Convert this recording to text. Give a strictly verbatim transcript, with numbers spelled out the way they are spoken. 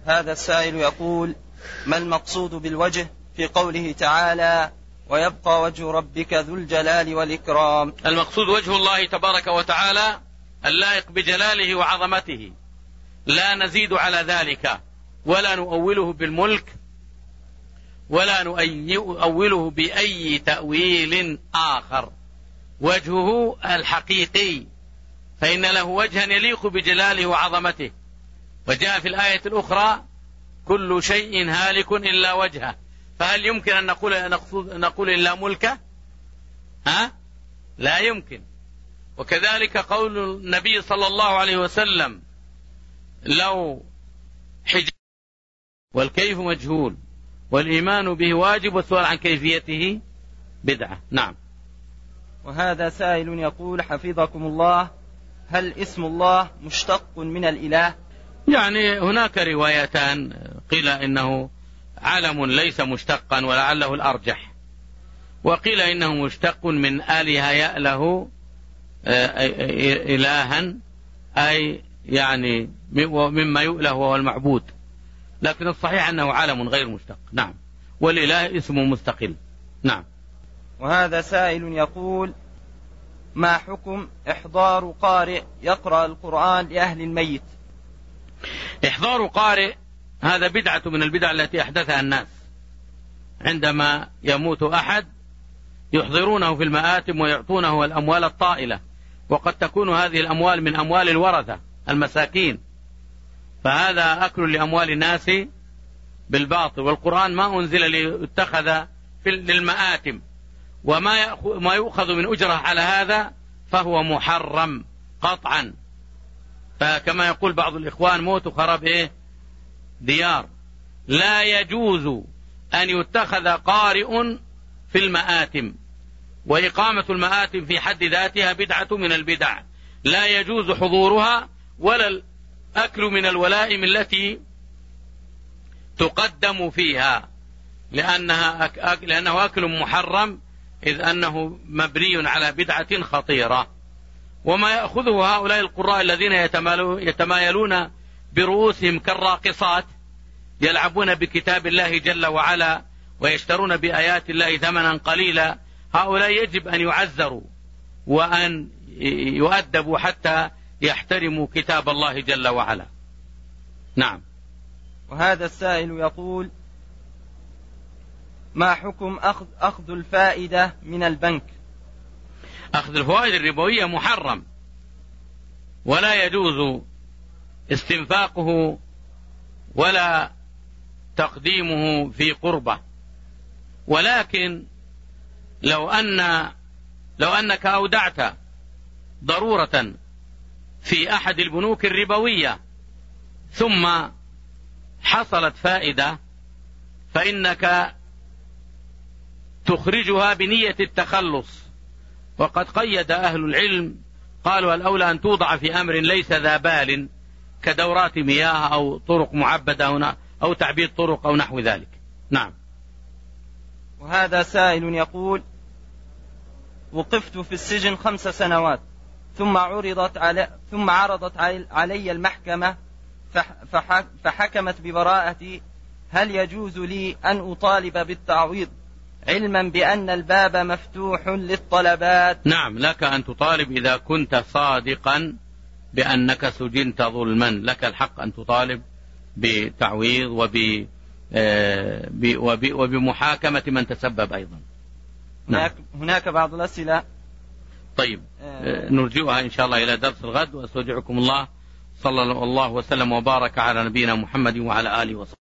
هذا السائل يقول: ما المقصود بالوجه في قوله تعالى: ويبقى وجه ربك ذو الجلال والإكرام؟ المقصود وجه الله تبارك وتعالى اللائق بجلاله وعظمته، لا نزيد على ذلك ولا نؤوله بالملك ولا نؤوله بأي تأويل آخر. وجهه الحقيقي، فإن له وجها يليق بجلاله وعظمته. وجاء في الآية الأخرى: كل شيء هالك إلا وجهه. فهل يمكن أن نقول, نقول إلا ملكه؟ ها؟ لا يمكن. وكذلك قول النبي صلى الله عليه وسلم: لو حجاب والكيف مجهول والإيمان به واجب والسؤال عن كيفيته بدعة. نعم. وهذا سائل يقول: حفظكم الله، هل اسم الله مشتق من الإله؟ يعني هناك روايتان، قيل إنه علم ليس مشتقا ولعله الأرجح، وقيل إنه مشتق من آله يأله إلها، أي يعني مما يؤله وهو المعبود، لكن الصحيح أنه علم غير مشتق. نعم. والإله اسم مستقل. نعم. وهذا سائل يقول: ما حكم إحضار قارئ يقرأ القرآن لأهل الميت؟ إحضار قارئ هذا بدعة من البدع التي أحدثها الناس. عندما يموت أحد يحضرونه في المآتم ويعطونه الأموال الطائلة، وقد تكون هذه الأموال من أموال الورثة المساكين، فهذا أكل لأموال الناس بالباطل. والقرآن ما أنزل ليتخذ للمآتم، وما ما يؤخذ من أجره على هذا فهو محرم قطعا. فكما يقول بعض الإخوان: موت خراب إيه ديار. لا يجوز أن يتخذ قارئ في المآتم، وإقامة المآتم في حد ذاتها بدعة من البدع، لا يجوز حضورها ولا الأكل من الولائم التي تقدم فيها، لأنها أك... لأنه أكل محرم، إذ أنه مبني على بدعة خطيرة. وما يأخذه هؤلاء القراء الذين يتمايلون برؤوسهم كالراقصات، يلعبون بكتاب الله جل وعلا ويشترون بآيات الله ثمنا قليلا، هؤلاء يجب أن يعزروا وأن يؤدبوا حتى يحترموا كتاب الله جل وعلا. نعم. وهذا السائل يقول: ما حكم أخذ, أخذ الفائدة من البنك؟ أخذ الفوائد الربوية محرم، ولا يجوز استنفاقه ولا تقديمه في قربة. ولكن لو أن لو أنك أودعت ضرورة في أحد البنوك الربوية ثم حصلت فائدة، فإنك تخرجها بنية التخلص. وقد قيد أهل العلم، قالوا: الأولى أن توضع في أمر ليس ذا بال، كدورات مياه أو طرق معبدة أو تعبيد طرق أو نحو ذلك. نعم. وهذا سائل يقول: وقفت في السجن خمس سنوات، ثم عرضت علي ثم عرضت علي المحكمة فحكمت ببراءتي، هل يجوز لي أن أطالب بالتعويض علما بأن الباب مفتوح للطلبات؟ نعم، لك أن تطالب إذا كنت صادقا بأنك سجنت ظلما، لك الحق أن تطالب بتعويض وب وبمحاكمة من تسبب أيضا. هناك, هناك بعض الأسئلة. طيب، نرجئها إن شاء الله إلى درس الغد، وأستودعكم الله. صلى الله وسلم وبارك على نبينا محمد وعلى آله وصحبه.